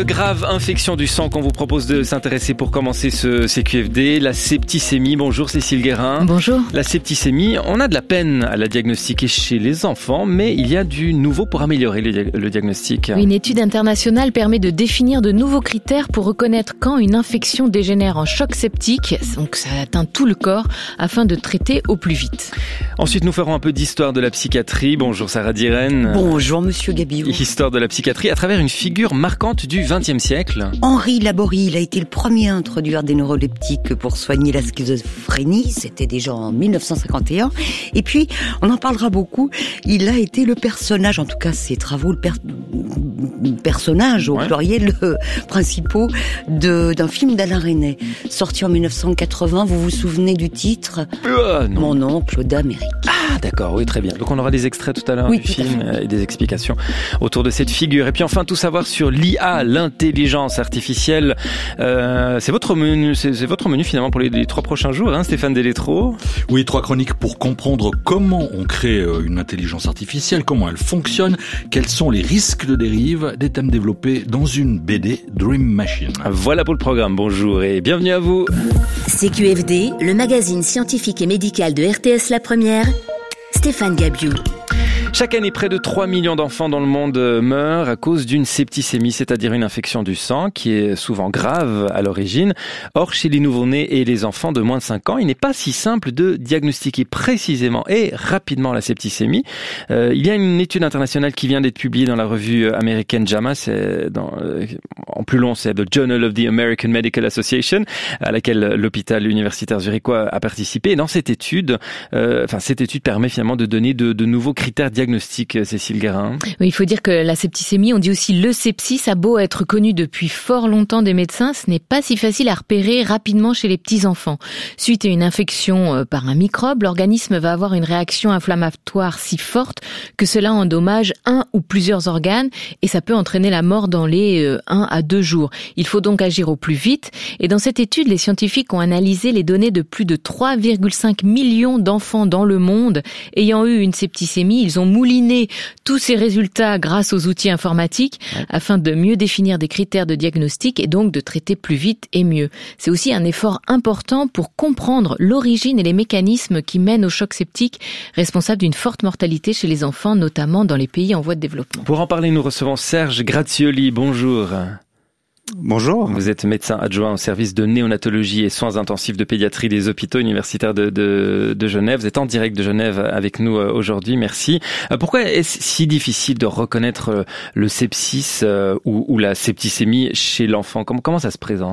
Une grave infection du sang qu'on vous propose de s'intéresser pour commencer ce CQFD, la septicémie. Bonjour Cécile Guérin. Bonjour. La septicémie, on a de la peine à la diagnostiquer chez les enfants, mais il y a du nouveau pour améliorer le diagnostic. Une étude internationale permet de définir de nouveaux critères pour reconnaître quand une infection dégénère en choc septique, donc ça atteint tout le corps, afin de traiter au plus vite. Ensuite, nous ferons un peu d'histoire de la psychiatrie. Bonjour Sarah Diren. Bonjour Monsieur Gabiou. Histoire de la psychiatrie à travers une figure marquante du XXe siècle. Henri Laborie, il a été le premier à introduire des neuroleptiques pour soigner la schizophrénie. C'était déjà en 1951. Et puis, on en parlera beaucoup. Il a été le personnage, en tout cas ses travaux, le personnage au pluriel principaux d'un film d'Alain Resnais, sorti en 1980. Vous vous souvenez du titre ? Non. Mon oncle d'Amérique. Ah d'accord, oui, très bien. Donc on aura des extraits tout à l'heure du film et des explications autour de cette figure. Et puis enfin, tout savoir sur l'IA, l'intelligence artificielle. C'est votre menu finalement pour les 3 prochains jours, hein, Stéphane Deletro. Oui, 3 chroniques pour comprendre comment on crée une intelligence artificielle, comment elle fonctionne, quels sont les risques de dérive, des thèmes développés dans une BD Dream Machine. Voilà pour le programme. Bonjour et bienvenue à vous. CQFD, le magazine scientifique et médical de RTS La Première, Stéphane Gabiou. Chaque année, près de 3 millions d'enfants dans le monde meurent à cause d'une septicémie, c'est-à-dire une infection du sang qui est souvent grave à l'origine. Or, chez les nouveau-nés et les enfants de moins de 5 ans, il n'est pas si simple de diagnostiquer précisément et rapidement la septicémie. Il y a une étude internationale qui vient d'être publiée dans la revue américaine JAMA, en plus long, c'est The Journal of the American Medical Association, à laquelle l'hôpital universitaire zurichois a participé. Et dans cette étude, cette étude permet finalement de donner de nouveaux critères diagnostic, Cécile Guérin. Oui, il faut dire que la septicémie, on dit aussi le sepsis, a beau être connu depuis fort longtemps des médecins, ce n'est pas si facile à repérer rapidement chez les petits-enfants. Suite à une infection par un microbe, l'organisme va avoir une réaction inflammatoire si forte que cela endommage un ou plusieurs organes et ça peut entraîner la mort dans les 1 à 2 jours. Il faut donc agir au plus vite et dans cette étude, les scientifiques ont analysé les données de plus de 3,5 millions d'enfants dans le monde ayant eu une septicémie. Ils ont mouliné tous ces résultats grâce aux outils informatiques afin de mieux définir des critères de diagnostic et donc de traiter plus vite et mieux. C'est aussi un effort important pour comprendre l'origine et les mécanismes qui mènent au choc septique, responsable d'une forte mortalité chez les enfants, notamment dans les pays en voie de développement. Pour en parler, nous recevons Serge Grazioli. Bonjour. Bonjour. Vous êtes médecin adjoint au service de néonatologie et soins intensifs de pédiatrie des hôpitaux universitaires de Genève. Vous êtes en direct de Genève avec nous aujourd'hui. Merci. Pourquoi est-ce si difficile de reconnaître le sepsis ou la septicémie chez l'enfant ? Comment ça se présente ?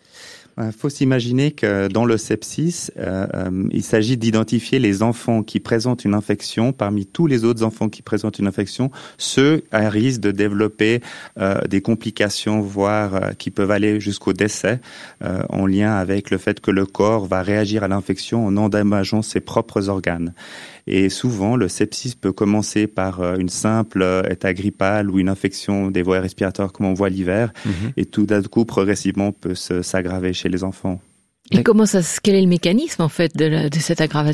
Il faut s'imaginer que dans le sepsis, il s'agit d'identifier les enfants qui présentent une infection. Parmi tous les autres enfants qui présentent une infection, ceux à risque de développer des complications, voire qui peuvent aller jusqu'au décès, en lien avec le fait que le corps va réagir à l'infection en endommageant ses propres organes. Et souvent, le sepsis peut commencer par une simple état grippal ou une infection des voies respiratoires comme on voit l'hiver, et tout d'un coup, progressivement, peut s'aggraver chez les enfants. Et quel est le mécanisme en fait de cette aggravation ?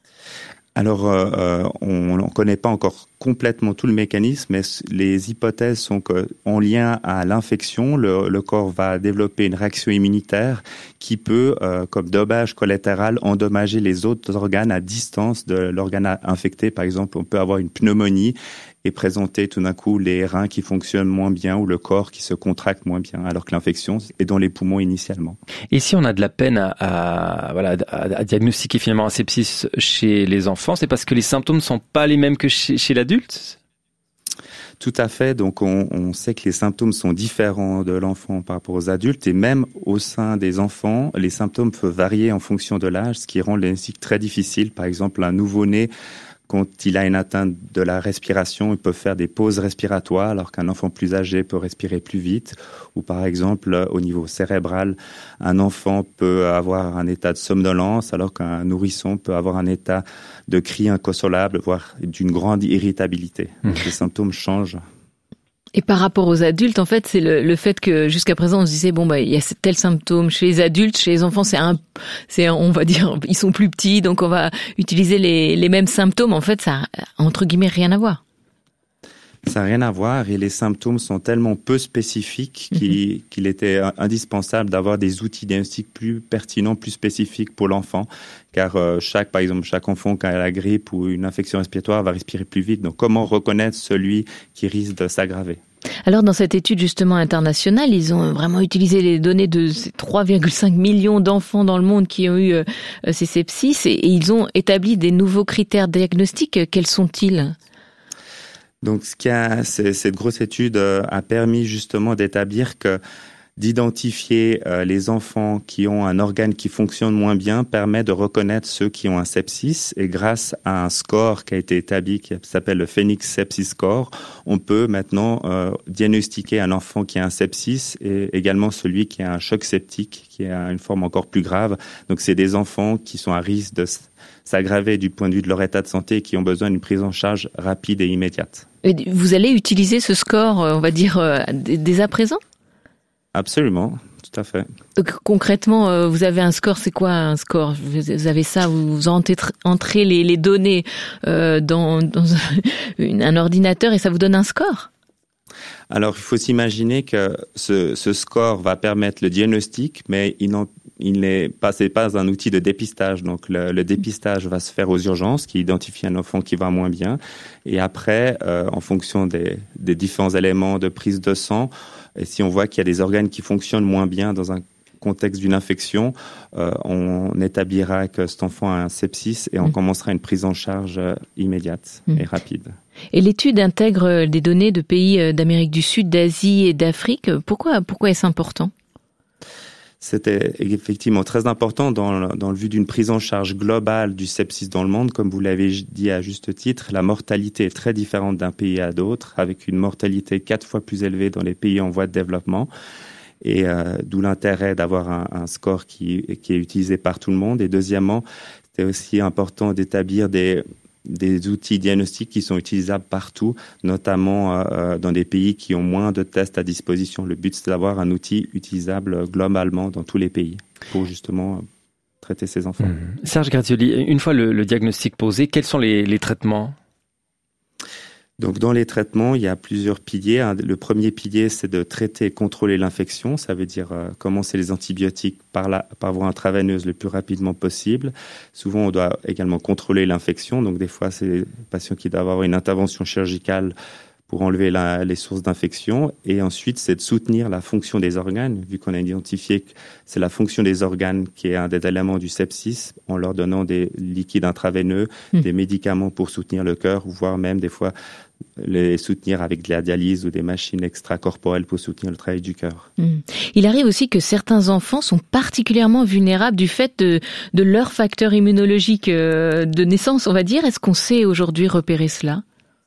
Alors, on ne connaît pas encore complètement tout le mécanisme, mais les hypothèses sont qu'en lien à l'infection, le corps va développer une réaction immunitaire qui peut, comme dommage collatéral, endommager les autres organes à distance de l'organe infecté. Par exemple, on peut avoir une pneumonie et présenter tout d'un coup les reins qui fonctionnent moins bien ou le corps qui se contracte moins bien, alors que l'infection est dans les poumons initialement. Et si on a de la peine à diagnostiquer finalement un sepsis chez les enfants, c'est parce que les symptômes ne sont pas les mêmes que chez l'adulte ? Tout à fait. Donc, on sait que les symptômes sont différents de l'enfant par rapport aux adultes et même au sein des enfants, les symptômes peuvent varier en fonction de l'âge, ce qui rend le diagnostic très difficile. Par exemple, un nouveau-né, quand il a une atteinte de la respiration, il peut faire des pauses respiratoires, alors qu'un enfant plus âgé peut respirer plus vite. Ou par exemple, au niveau cérébral, un enfant peut avoir un état de somnolence, alors qu'un nourrisson peut avoir un état de cri inconsolable, voire d'une grande irritabilité. Les symptômes changent. Et par rapport aux adultes, en fait, c'est le fait que jusqu'à présent on se disait il y a tel symptôme chez les adultes, chez les enfants, on va dire ils sont plus petits, donc on va utiliser les mêmes symptômes. En fait, ça a entre guillemets rien à voir. Ça n'a rien à voir et les symptômes sont tellement peu spécifiques qu'il était indispensable d'avoir des outils diagnostiques plus pertinents, plus spécifiques pour l'enfant. Car par exemple, chaque enfant qui a la grippe ou une infection respiratoire va respirer plus vite. Donc comment reconnaître celui qui risque de s'aggraver ? Alors dans cette étude justement internationale, ils ont vraiment utilisé les données de ces 3,5 millions d'enfants dans le monde qui ont eu ces sepsis et ils ont établi des nouveaux critères diagnostiques. Quels sont-ils ? Donc, cette grosse étude a permis justement d'identifier les enfants qui ont un organe qui fonctionne moins bien, permet de reconnaître ceux qui ont un sepsis. Et grâce à un score qui a été établi, qui s'appelle le Phoenix Sepsis Score, on peut maintenant diagnostiquer un enfant qui a un sepsis et également celui qui a un choc septique, qui a une forme encore plus grave. Donc, c'est des enfants qui sont à risque de s'aggraver du point de vue de leur état de santé et qui ont besoin d'une prise en charge rapide et immédiate. Et vous allez utiliser ce score, on va dire, dès à présent ? Absolument, tout à fait. Concrètement, vous avez un score, c'est quoi un score ? Vous avez ça, vous entrez les données dans un ordinateur et ça vous donne un score ? Alors, il faut s'imaginer que ce score va permettre le diagnostic, mais c'est pas un outil de dépistage. Donc, le dépistage va se faire aux urgences, qui identifie un enfant qui va moins bien. Et après, en fonction des différents éléments de prise de sang, et si on voit qu'il y a des organes qui fonctionnent moins bien dans un contexte d'une infection, on établira que cet enfant a un sepsis et on commencera une prise en charge immédiate et rapide. Et l'étude intègre des données de pays d'Amérique du Sud, d'Asie et d'Afrique. Pourquoi est-ce important ? C'était effectivement très important dans le vue d'une prise en charge globale du sepsis dans le monde. Comme vous l'avez dit à juste titre, la mortalité est très différente d'un pays à l'autre, avec une mortalité 4 fois plus élevée dans les pays en voie de développement. Et d'où l'intérêt d'avoir un score qui est utilisé par tout le monde. Et deuxièmement, c'était aussi important d'établir des outils diagnostiques qui sont utilisables partout, notamment dans des pays qui ont moins de tests à disposition. Le but, c'est d'avoir un outil utilisable globalement dans tous les pays pour justement traiter ces enfants. Serge Grazioli, une fois le diagnostic posé, quels sont les traitements ? Donc, dans les traitements, il y a plusieurs piliers. Le premier pilier, c'est de traiter et contrôler l'infection. Ça veut dire commencer les antibiotiques par voie intraveineuse le plus rapidement possible. Souvent, on doit également contrôler l'infection. Donc, des fois, c'est des patients qui doivent avoir une intervention chirurgicale pour enlever les sources d'infection. Et ensuite, c'est de soutenir la fonction des organes, vu qu'on a identifié que c'est la fonction des organes qui est un des éléments du sepsis, en leur donnant des liquides intraveineux, des médicaments pour soutenir le cœur, voire même des fois les soutenir avec de la dialyse ou des machines extracorporelles pour soutenir le travail du cœur. Il arrive aussi que certains enfants sont particulièrement vulnérables du fait de leur facteur immunologique de naissance, on va dire. Est-ce qu'on sait aujourd'hui repérer cela ?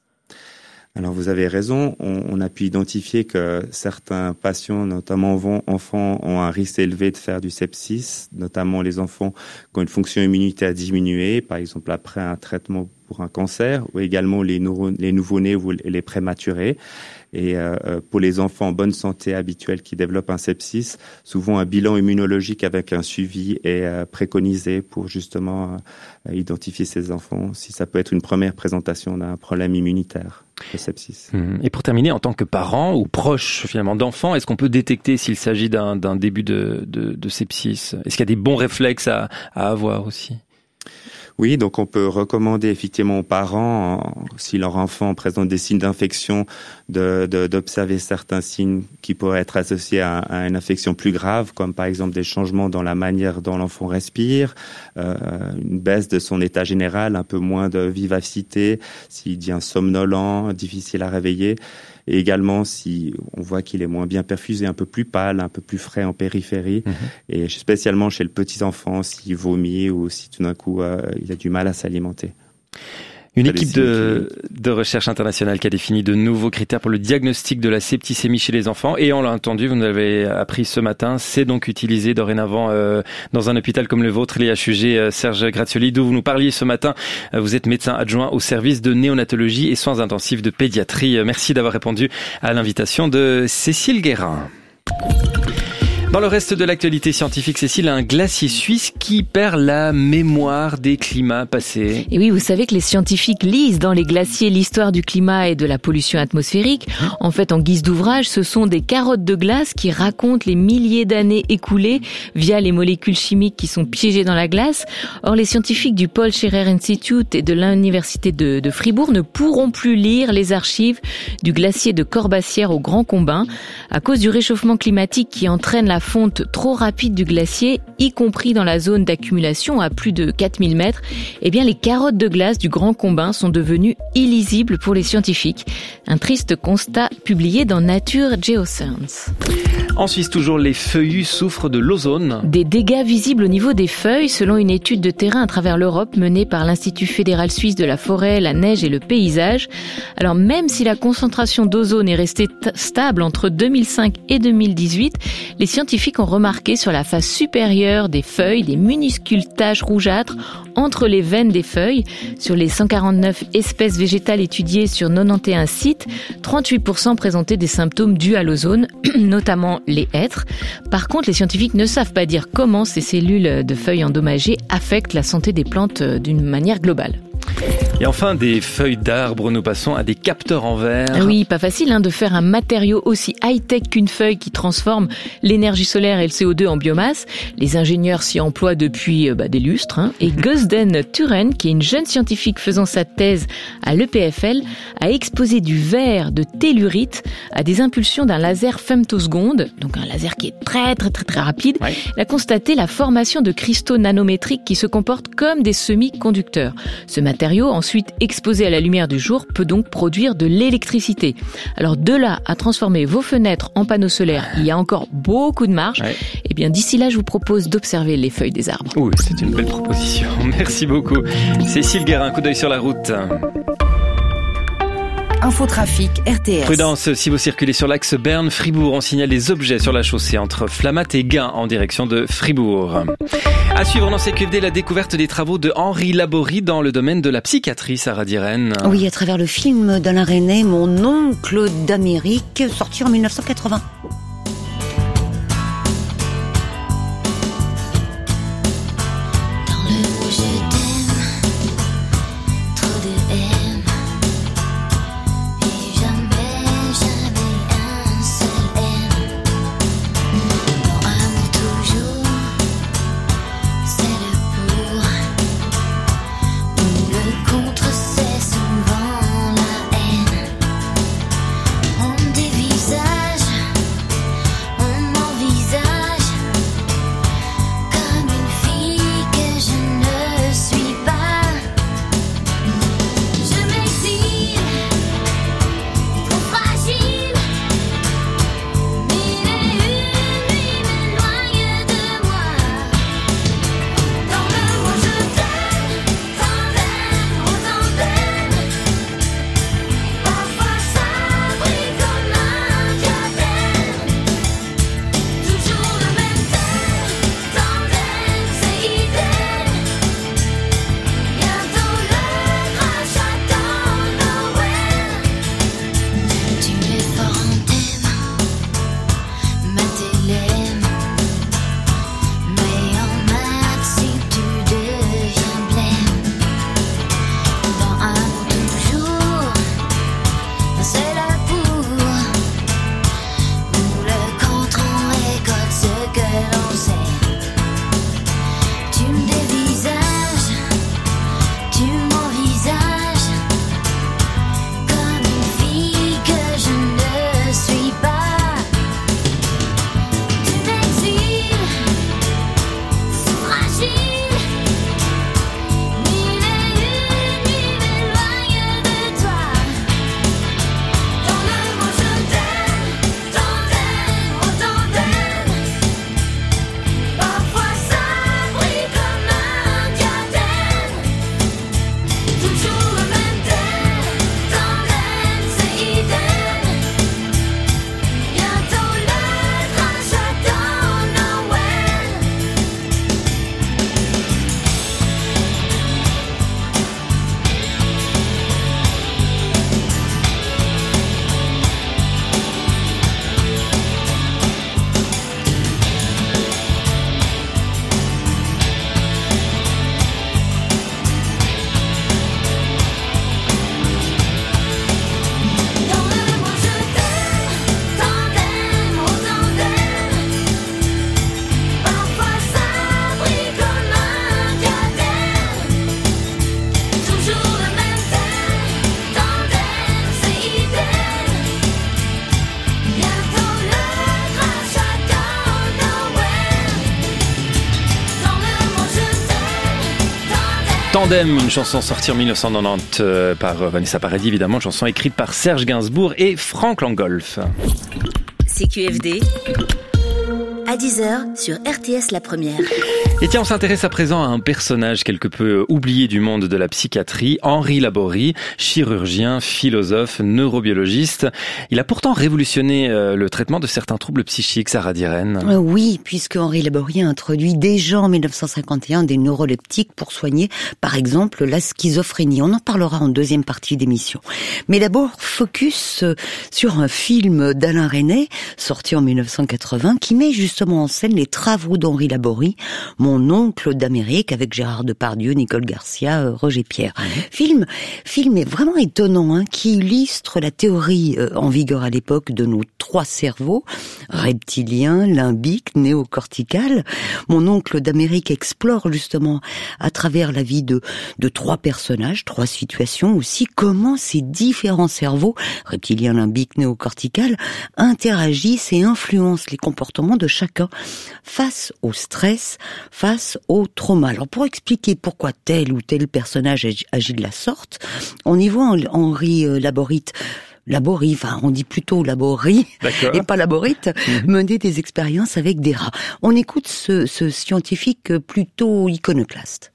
Alors, vous avez raison. On a pu identifier que certains patients, notamment enfants, ont un risque élevé de faire du sepsis, notamment les enfants qui ont une fonction immunitaire diminuée, par exemple après un traitement pour un cancer, ou également les nouveau-nés ou les prématurés. Et pour les enfants en bonne santé habituelle qui développent un sepsis, souvent un bilan immunologique avec un suivi est préconisé pour justement identifier ces enfants, si ça peut être une première présentation d'un problème immunitaire, le sepsis. Et pour terminer, en tant que parent ou proche finalement d'enfants, est-ce qu'on peut détecter s'il s'agit d'un début de sepsis ? Est-ce qu'il y a des bons réflexes à avoir aussi ? Oui, donc on peut recommander effectivement aux parents, si leur enfant présente des signes d'infection, d'observer certains signes qui pourraient être associés à une infection plus grave, comme par exemple des changements dans la manière dont l'enfant respire, une baisse de son état général, un peu moins de vivacité, s'il devient somnolent, difficile à réveiller. Et également, si on voit qu'il est moins bien perfusé, un peu plus pâle, un peu plus frais en périphérie, et spécialement chez le petit enfant, s'il vomit ou si tout d'un coup il a du mal à s'alimenter. Une équipe de recherche internationale qui a défini de nouveaux critères pour le diagnostic de la septicémie chez les enfants. Et on l'a entendu, vous nous l'avez appris ce matin, c'est donc utilisé dorénavant dans un hôpital comme le vôtre, l'IHUG. Serge Grazioli, d'où vous nous parliez ce matin. Vous êtes médecin adjoint au service de néonatologie et soins intensifs de pédiatrie. Merci d'avoir répondu à l'invitation de Cécile Guérin. Dans le reste de l'actualité scientifique, Cécile, un glacier suisse qui perd la mémoire des climats passés. Et oui, vous savez que les scientifiques lisent dans les glaciers l'histoire du climat et de la pollution atmosphérique. En fait, en guise d'ouvrage, ce sont des carottes de glace qui racontent les milliers d'années écoulées via les molécules chimiques qui sont piégées dans la glace. Or, les scientifiques du Paul Scherrer Institute et de l'université de Fribourg ne pourront plus lire les archives du glacier de Corbassière au Grand Combin à cause du réchauffement climatique qui entraîne la fonte trop rapide du glacier, y compris dans la zone d'accumulation à plus de 4000 mètres. Eh bien, les carottes de glace du Grand Combin sont devenues illisibles pour les scientifiques. Un triste constat publié dans Nature Geoscience. En Suisse, toujours, les feuillus souffrent de l'ozone. Des dégâts visibles au niveau des feuilles, selon une étude de terrain à travers l'Europe menée par l'Institut fédéral suisse de la forêt, la neige et le paysage. Alors, même si la concentration d'ozone est restée stable entre 2005 et 2018, les scientifiques ont remarqué sur la face supérieure des feuilles des minuscules taches rougeâtres entre les veines des feuilles. Sur les 149 espèces végétales étudiées sur 91 sites, 38% présentaient des symptômes dus à l'ozone, notamment les hêtres. Par contre, les scientifiques ne savent pas dire comment ces cellules de feuilles endommagées affectent la santé des plantes d'une manière globale. Et enfin, des feuilles d'arbres, nous passons à des capteurs en verre. Oui, pas facile de faire un matériau aussi high-tech qu'une feuille qui transforme l'énergie solaire et le CO2 en biomasse. Les ingénieurs s'y emploient depuis des lustres. Et Gusden Thuren, qui est une jeune scientifique faisant sa thèse à l'EPFL, a exposé du verre de tellurite à des impulsions d'un laser femtoseconde, donc un laser qui est très rapide. Ouais. Elle a constaté la formation de cristaux nanométriques qui se comportent comme des semi-conducteurs. Ce matériau, ensuite exposé à la lumière du jour, peut donc produire de l'électricité. Alors de là à transformer vos fenêtres en panneaux solaires, il y a encore beaucoup de marge. Ouais. Et bien d'ici là, je vous propose d'observer les feuilles des arbres. Oui, c'est une belle proposition. Merci beaucoup. Cécile Guérin, un coup d'œil sur la route. Infotrafic RTS. Prudence, si vous circulez sur l'axe Berne-Fribourg, on signale des objets sur la chaussée entre Flamatt et Gain en direction de Fribourg. À suivre dans CQFD, la découverte des travaux de Henri Laborie dans le domaine de la psychiatrie, Sarah Diren. Oui, à travers le film d'Alain Resnais, Mon oncle d'Amérique, sorti en 1980. Tandem, une chanson sortie en 1990 par Vanessa Paradis, évidemment, chanson écrite par Serge Gainsbourg et Franck Langolf. CQFD, à 10h sur RTS La Première. Et tiens, on s'intéresse à présent à un personnage quelque peu oublié du monde de la psychiatrie, Henri Laborie, chirurgien, philosophe, neurobiologiste. Il a pourtant révolutionné le traitement de certains troubles psychiques, Sarah Diren. Oui, puisque Henri Laborie a introduit déjà en 1951 des neuroleptiques pour soigner, par exemple, la schizophrénie. On en parlera en deuxième partie d'émission. Mais d'abord, focus sur un film d'Alain Resnais, sorti en 1980, qui met justement en scène les travaux d'Henri Laborie, Mon oncle d'Amérique, avec Gérard Depardieu, Nicole Garcia, Roger Pierre. Film est vraiment étonnant, qui illustre la théorie en vigueur à l'époque de nos trois cerveaux, reptilien, limbique, néocortical. Mon oncle d'Amérique explore justement à travers la vie de trois personnages, trois situations aussi, comment ces différents cerveaux, reptilien, limbique, néocortical, interagissent et influencent les comportements de chacun face au stress, face au trauma. Alors pour expliquer pourquoi tel ou tel personnage agit de la sorte, on y voit Henri Laborie, enfin on dit plutôt Laborie et pas Laborite, mener des expériences avec des rats. On écoute ce scientifique plutôt iconoclaste.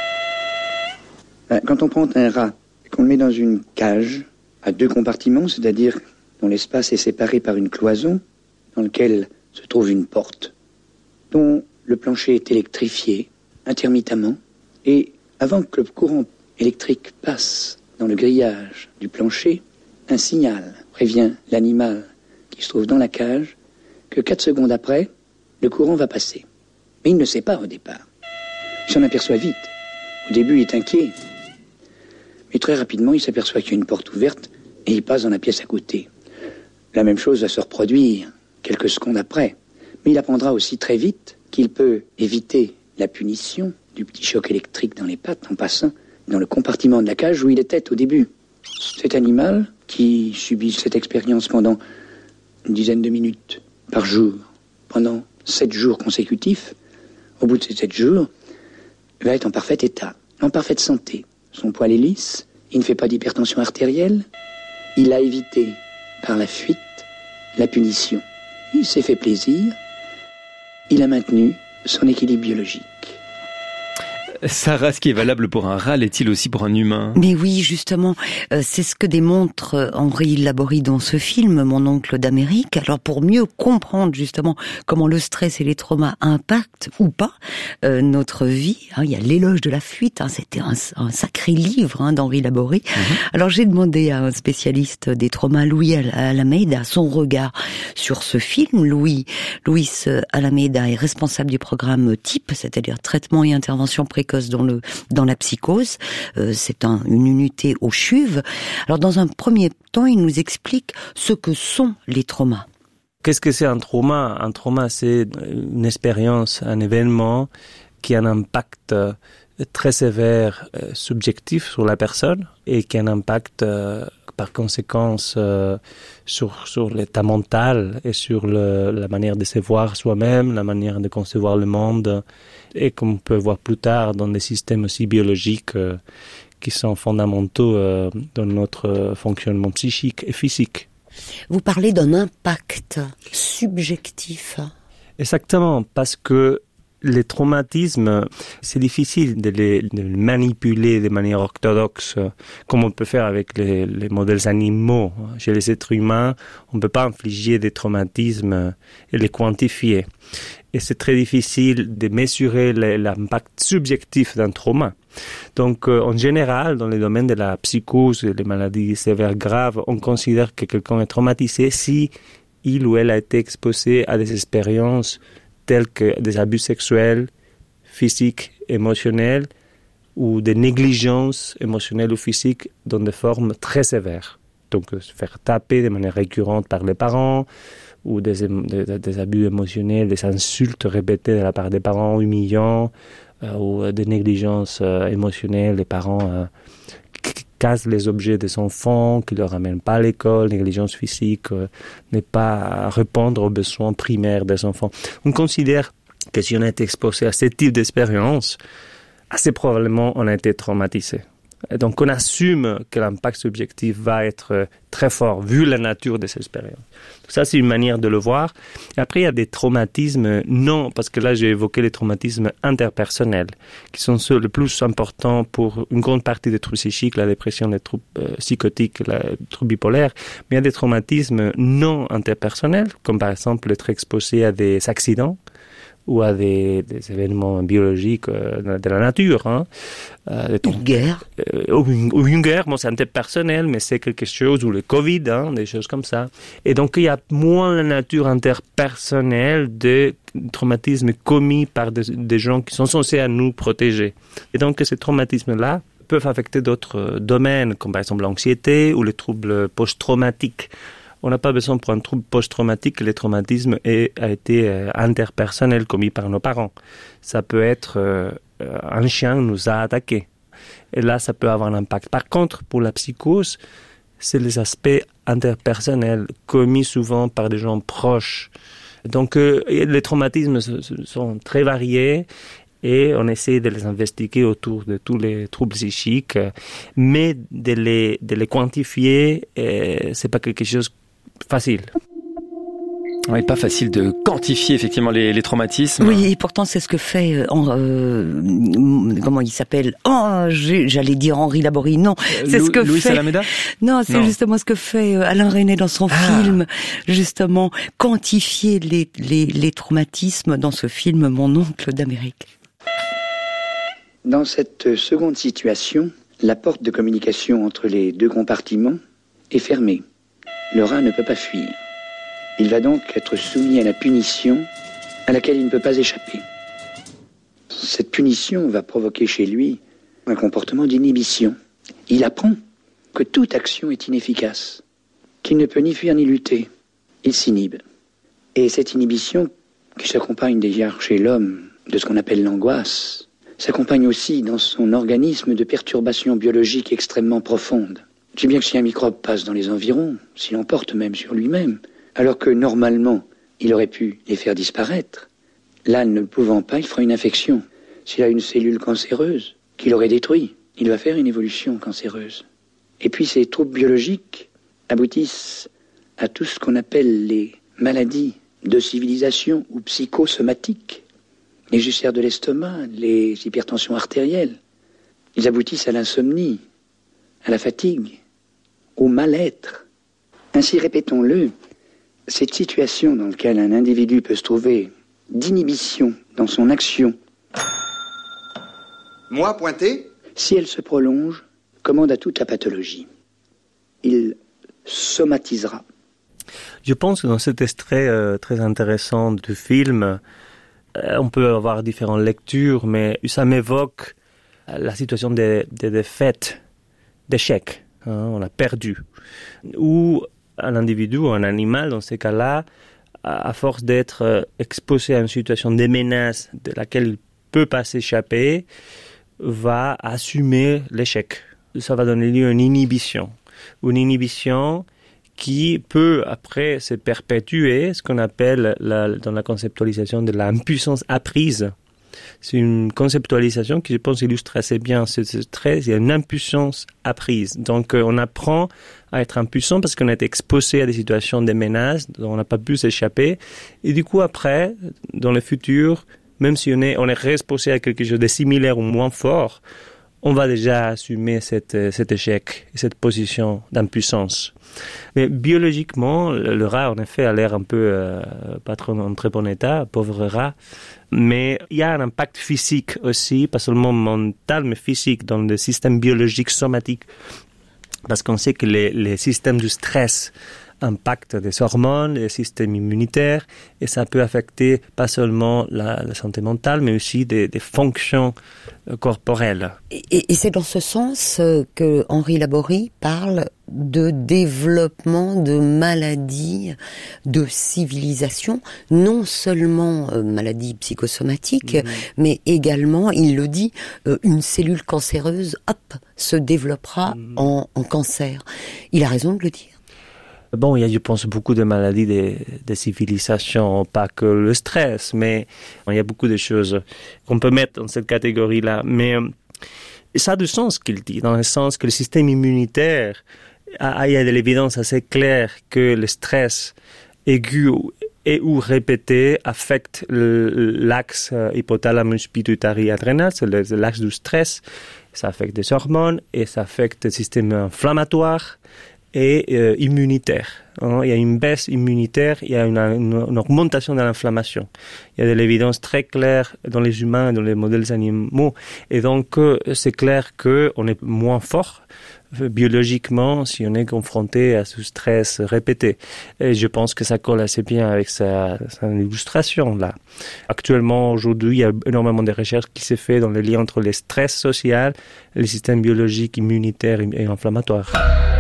Quand on prend un rat et qu'on le met dans une cage à deux compartiments, c'est-à-dire dont l'espace est séparé par une cloison dans lequel se trouve une porte, dont le plancher est électrifié intermittemment, et avant que le courant électrique passe dans le grillage du plancher, un signal prévient l'animal qui se trouve dans la cage que 4 secondes après, le courant va passer. Mais il ne sait pas au départ. Il s'en aperçoit vite. Au début, il est inquiet. Mais très rapidement, il s'aperçoit qu'il y a une porte ouverte et il passe dans la pièce à côté. La même chose va se reproduire quelques secondes après. Mais il apprendra aussi très vite qu'il peut éviter la punition du petit choc électrique dans les pattes en passant dans le compartiment de la cage où il était au début. Cet animal, qui subit cette expérience pendant une dizaine de minutes par jour, pendant 7 jours consécutifs, au bout de ces 7 jours, va être en parfait état, en parfaite santé. Son poil est lisse, il ne fait pas d'hypertension artérielle, il a évité par la fuite la punition. Il s'est fait plaisir, il a maintenu son équilibre biologique. Sarah, ce qui est valable pour un rat, l'est-il aussi pour un humain ? Mais oui, justement, c'est ce que démontre Henri Laborie dans ce film, Mon oncle d'Amérique. Alors pour mieux comprendre justement comment le stress et les traumas impactent ou pas notre vie, il y a l'éloge de la fuite, c'était un sacré livre d'Henri Laborie. Alors j'ai demandé à un spécialiste des traumas, Louis Alameda, son regard sur ce film. Louis Alameda est responsable du programme TIP, c'est-à-dire traitement et intervention précoce dans la psychose. C'est une unité au CHUV. Alors dans un premier temps, il nous explique ce que sont les traumas. Qu'est-ce que c'est un trauma ? Un trauma, c'est une expérience, un événement qui a un impact très sévère, subjectif sur la personne et qui a un impact par conséquence sur l'état mental et sur la manière de se voir soi-même, la manière de concevoir le monde, et comme on peut voir plus tard dans des systèmes aussi biologiques qui sont fondamentaux dans notre fonctionnement psychique et physique. Vous parlez d'un impact subjectif. Exactement, parce que les traumatismes, c'est difficile de les manipuler de manière orthodoxe, comme on peut faire avec les modèles animaux. Chez les êtres humains, on ne peut pas infliger des traumatismes et les quantifier. Et c'est très difficile de mesurer l'impact subjectif d'un trauma. Donc, en général, dans les domaines de la psychose et les maladies sévères graves, on considère que quelqu'un est traumatisé si il ou elle a été exposé à des expériences tels que des abus sexuels, physiques, émotionnels, ou des négligences émotionnelles ou physiques dans des formes très sévères. Donc, se faire taper de manière récurrente par les parents, ou des abus émotionnels, des insultes répétées de la part des parents humiliants, ou des négligences émotionnelles, les parents cassent les objets des enfants, qui ne leur ramènent pas à l'école, négligence physique, n'est pas répondre aux besoins primaires des enfants. On considère que si on est exposé à ce type d'expérience, assez probablement on a été traumatisé. Et donc on assume que l'impact subjectif va être très fort vu la nature de cette expérience. Donc ça, c'est une manière de le voir. Et après, il y a des traumatismes non, parce que là j'ai évoqué les traumatismes interpersonnels, qui sont ceux les plus importants pour une grande partie des troubles psychiques, la dépression, les troubles psychotiques, les troubles bipolaires. Mais il y a des traumatismes non interpersonnels, comme par exemple être exposé à des accidents, ou à des événements biologiques de la nature. Une guerre. Ou une guerre, bon, c'est interpersonnel, mais c'est quelque chose, ou le Covid, des choses comme ça. Et donc, il y a moins la nature interpersonnelle de traumatismes commis par des gens qui sont censés à nous protéger. Et donc, ces traumatismes-là peuvent affecter d'autres domaines, comme par exemple l'anxiété ou les troubles post-traumatiques. On n'a pas besoin pour un trouble post-traumatique que le traumatisme a été interpersonnel commis par nos parents. Ça peut être un chien nous a attaqué. Et là, ça peut avoir un impact. Par contre, pour la psychose, c'est les aspects interpersonnels commis souvent par des gens proches. Donc, les traumatismes sont très variés et on essaie de les investiguer autour de tous les troubles psychiques, mais de les quantifier, c'est pas quelque chose facile. Oui, pas facile de quantifier effectivement les traumatismes. Oui, et pourtant c'est ce que fait comment il s'appelle j'allais dire Henri Laborie. Non, c'est ce que Louis fait Salameda. Non, c'est justement ce que fait Alain Resnais dans son film, justement quantifier les traumatismes dans ce film Mon oncle d'Amérique. Dans cette seconde situation, la porte de communication entre les deux compartiments est fermée. Le rat ne peut pas fuir. Il va donc être soumis à la punition à laquelle il ne peut pas échapper. Cette punition va provoquer chez lui un comportement d'inhibition. Il apprend que toute action est inefficace, qu'il ne peut ni fuir ni lutter. Il s'inhibe. Et cette inhibition, qui s'accompagne d'ailleurs chez l'homme de ce qu'on appelle l'angoisse, s'accompagne aussi dans son organisme de perturbations biologiques extrêmement profondes. Tu sais bien que si un microbe passe dans les environs, s'il emporte même sur lui-même, alors que normalement, il aurait pu les faire disparaître, là, ne le pouvant pas, il fera une infection. S'il a une cellule cancéreuse qu'il aurait détruite, il va faire une évolution cancéreuse. Et puis ces troubles biologiques aboutissent à tout ce qu'on appelle les maladies de civilisation ou psychosomatiques. Les ulcères de l'estomac, les hypertensions artérielles. Ils aboutissent à l'insomnie, à la fatigue, au mal-être. Ainsi, répétons-le, cette situation dans laquelle un individu peut se trouver d'inhibition dans son action, moi pointé, si elle se prolonge, commande à toute la pathologie. Il somatisera. Je pense que dans cet extrait très intéressant du film, on peut avoir différentes lectures, mais ça m'évoque la situation des défaites, d'échecs. On a perdu. Ou un individu ou un animal, dans ces cas-là, à force d'être exposé à une situation de menace de laquelle il ne peut pas s'échapper, va assumer l'échec. Ça va donner lieu à une inhibition. Une inhibition qui peut après se perpétuer, ce qu'on appelle dans la conceptualisation de l'impuissance apprise. C'est une conceptualisation qui, je pense, illustre assez bien ce trait. Il y a une impuissance apprise. Donc, on apprend à être impuissant parce qu'on a été exposé à des situations de menaces dont on n'a pas pu s'échapper. Et du coup, après, dans le futur, même si on est exposé à quelque chose de similaire ou moins fort, on va déjà assumer cet échec, cette position d'impuissance. Mais biologiquement, le rat, en effet, a l'air un peu pas trop en très bon état, pauvre rat. Mais il y a un impact physique aussi, pas seulement mental, mais physique dans le système biologique somatique. Parce qu'on sait que les systèmes du stress impactent des hormones, les systèmes immunitaires, et ça peut affecter pas seulement la santé mentale, mais aussi des fonctions corporelles. Et c'est dans ce sens que Henri Laborie parle de développement de maladies de civilisation, non seulement maladies psychosomatiques, mais également, il le dit, une cellule cancéreuse, se développera en cancer. Il a raison de le dire. Bon, il y a, je pense, beaucoup de maladies des civilisations, pas que le stress, mais il y a beaucoup de choses qu'on peut mettre dans cette catégorie-là. Mais ça a du sens ce qu'il dit, dans le sens que le système immunitaire, il y a de l'évidence assez claire que le stress aigu et ou répété affecte l'axe hypothalamus-pituitary-adrénal, c'est l'axe du stress. Ça affecte des hormones et ça affecte le système inflammatoire et immunitaire. Il y a une baisse immunitaire, il y a une augmentation de l'inflammation. Il y a de l'évidence très claire dans les humains, dans les modèles animaux. Et donc, c'est clair qu'on est moins fort biologiquement si on est confronté à ce stress répété. Et je pense que ça colle assez bien avec sa illustration là. Actuellement, aujourd'hui, il y a énormément de recherches qui s'est fait dans le lien entre les stress sociaux, les systèmes biologiques, immunitaires et inflammatoires.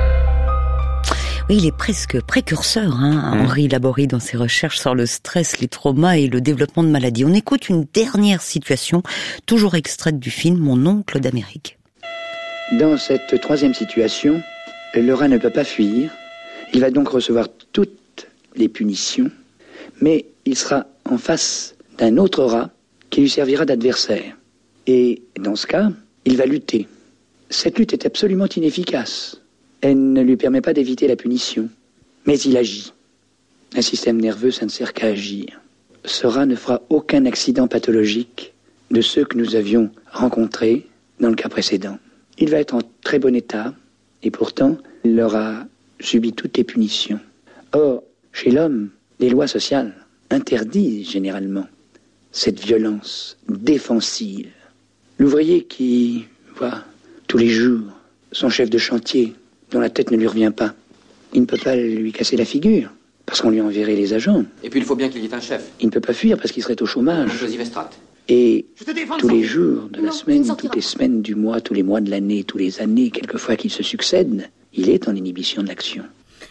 Oui, il est presque précurseur, Henri Laborie, dans ses recherches sur le stress, les traumas et le développement de maladies. On écoute une dernière situation, toujours extraite du film Mon oncle d'Amérique. Dans cette troisième situation, le rat ne peut pas fuir. Il va donc recevoir toutes les punitions, mais il sera en face d'un autre rat qui lui servira d'adversaire. Et dans ce cas, il va lutter. Cette lutte est absolument inefficace. Elle ne lui permet pas d'éviter la punition. Mais il agit. Un système nerveux, ça ne sert qu'à agir. Ce rat ne fera aucun accident pathologique de ceux que nous avions rencontrés dans le cas précédent. Il va être en très bon état, et pourtant, il aura subi toutes les punitions. Or, chez l'homme, les lois sociales interdisent généralement cette violence défensive. L'ouvrier qui voit tous les jours son chef de chantier dont la tête ne lui revient pas, il ne peut pas lui casser la figure, parce qu'on lui enverrait les agents. Et puis il faut bien qu'il y ait un chef. Il ne peut pas fuir parce qu'il serait au chômage. Joseph Estrade. Et tous les jours de la semaine, toutes les semaines du mois, tous les mois de l'année, tous les années, quelquefois qu'ils se succèdent, il est en inhibition de l'action.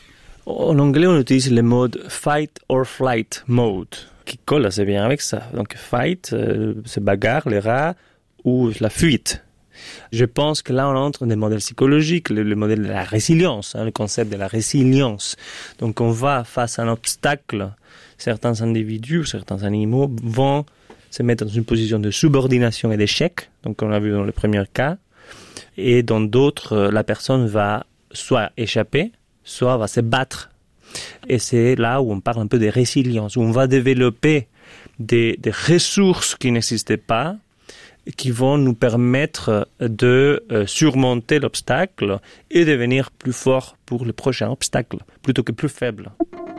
En anglais, on utilise le mode fight or flight mode, qui colle assez bien avec ça. Donc fight, c'est bagarre, les rats, ou la fuite. Je pense que là, on entre dans des modèles psychologiques, le modèle de la résilience, le concept de la résilience. Donc, on va face à un obstacle. Certains individus, certains animaux vont se mettre dans une position de subordination et d'échec. Donc, on l'a vu dans le premier cas. Et dans d'autres, la personne va soit échapper, soit va se battre. Et c'est là où on parle un peu de résilience, où on va développer des ressources qui n'existaient pas, qui vont nous permettre de surmonter l'obstacle et devenir plus fort pour le prochain obstacle, plutôt que plus faible.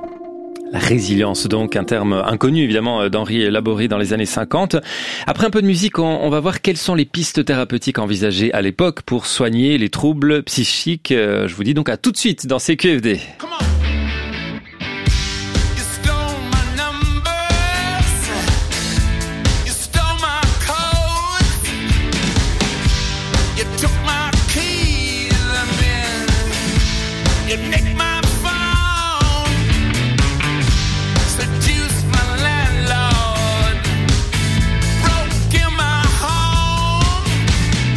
La résilience, donc, un terme inconnu, évidemment, d'Henri Laborie dans les années 50. Après un peu de musique, on va voir quelles sont les pistes thérapeutiques envisagées à l'époque pour soigner les troubles psychiques. Je vous dis donc à tout de suite dans CQFD.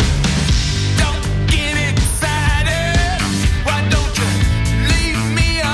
Don't get excited. Why don't you leave me alone?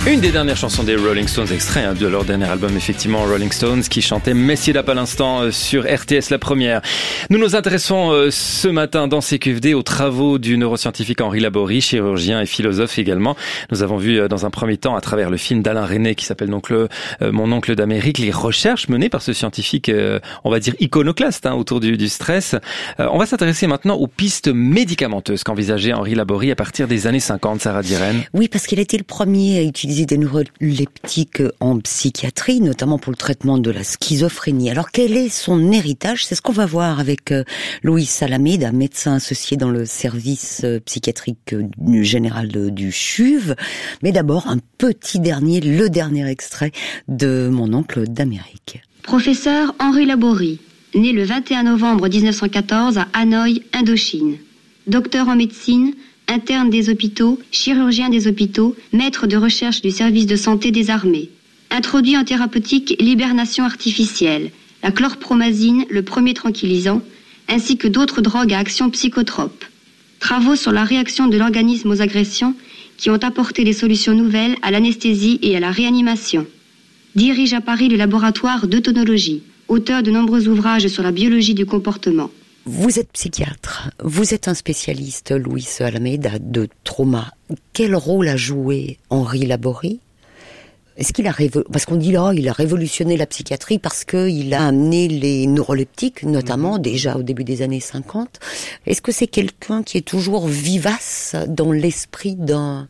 Une des dernières chansons des Rolling Stones, extrait de leur dernier album, effectivement, Rolling Stones, qui chantait Mess It Up à l'instant sur RTS La Première. Nous nous intéressons ce matin dans CQFD aux travaux du neuroscientifique Henri Laborie, chirurgien et philosophe également. Nous avons vu dans un premier temps, à travers le film d'Alain Resnais qui s'appelle donc Mon oncle d'Amérique, les recherches menées par ce scientifique, on va dire iconoclaste, autour du stress. On va s'intéresser maintenant aux pistes médicamenteuses qu'envisageait Henri Laborie à partir des années 50, Sarah Diren. Oui, parce qu'il a été le premier à utiliser des neuroleptiques en psychiatrie, notamment pour le traitement de la schizophrénie. Alors, quel est son héritage? C'est ce qu'on va voir avec Luis Alameda, médecin associé dans le service psychiatrique général du CHUV. Mais d'abord, le dernier extrait de Mon oncle d'Amérique. Professeur Henri Laborie, né le 21 novembre 1914 à Hanoï, Indochine. Docteur en médecine, interne des hôpitaux, chirurgien des hôpitaux, maître de recherche du service de santé des armées. Introduit en thérapeutique l'hibernation artificielle, la chlorpromazine, le premier tranquillisant, ainsi que d'autres drogues à action psychotrope. Travaux sur la réaction de l'organisme aux agressions qui ont apporté des solutions nouvelles à l'anesthésie et à la réanimation. Dirige à Paris le laboratoire d'eutonologie, auteur de nombreux ouvrages sur la biologie du comportement. Vous êtes psychiatre, vous êtes un spécialiste, Luis Alameda, de trauma. Quel rôle a joué Henri Laborie? Est-ce qu'il a parce qu'on dit là, il a révolutionné la psychiatrie parce qu'il a amené les neuroleptiques, notamment déjà au début des années 50. Est-ce que c'est quelqu'un qui est toujours vivace dans l'esprit d'un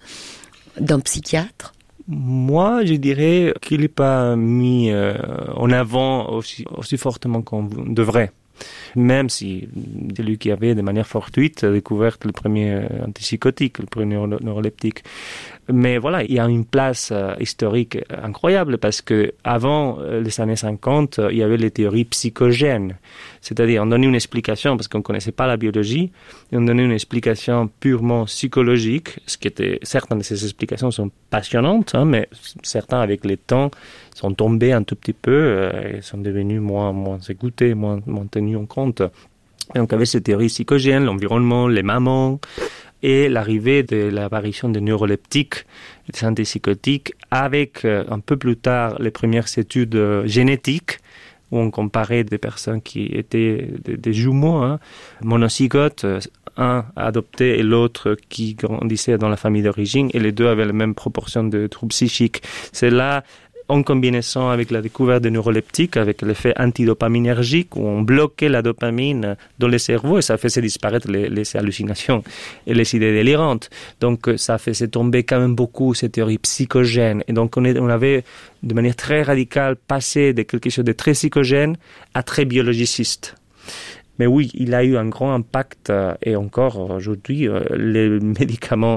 psychiatre? Moi, je dirais qu'il n'est pas mis en avant aussi fortement qu'on devrait. Même si c'est lui qui avait de manière fortuite découvert le premier antipsychotique, le premier neuroleptique. Mais voilà, il y a une place historique incroyable parce que avant les années 50, il y avait les théories psychogènes. C'est-à-dire, on donnait une explication, parce qu'on ne connaissait pas la biologie, et on donnait une explication purement psychologique, ce qui était, certaines de ces explications sont passionnantes, mais certains, avec le temps, sont tombés un tout petit peu, et sont devenus moins écoutés, moins tenus en compte. Et donc, avec ces théories psychogènes, l'environnement, les mamans, et l'arrivée de l'apparition des neuroleptiques, des antipsychotiques, avec un peu plus tard les premières études génétiques, où on comparait des personnes qui étaient des jumeaux, monozygotes, un adopté et l'autre qui grandissait dans la famille d'origine, et les deux avaient la même proportion de troubles psychiques. C'est là, en combinaison avec la découverte des neuroleptiques, avec l'effet antidopaminergique, où on bloquait la dopamine dans le cerveau et ça faisait disparaître les hallucinations et les idées délirantes. Donc ça faisait tomber quand même beaucoup ces théories psychogènes. Et donc on avait de manière très radicale passé de quelque chose de très psychogène à très biologiciste. Mais oui, il a eu un grand impact et encore aujourd'hui, les médicaments,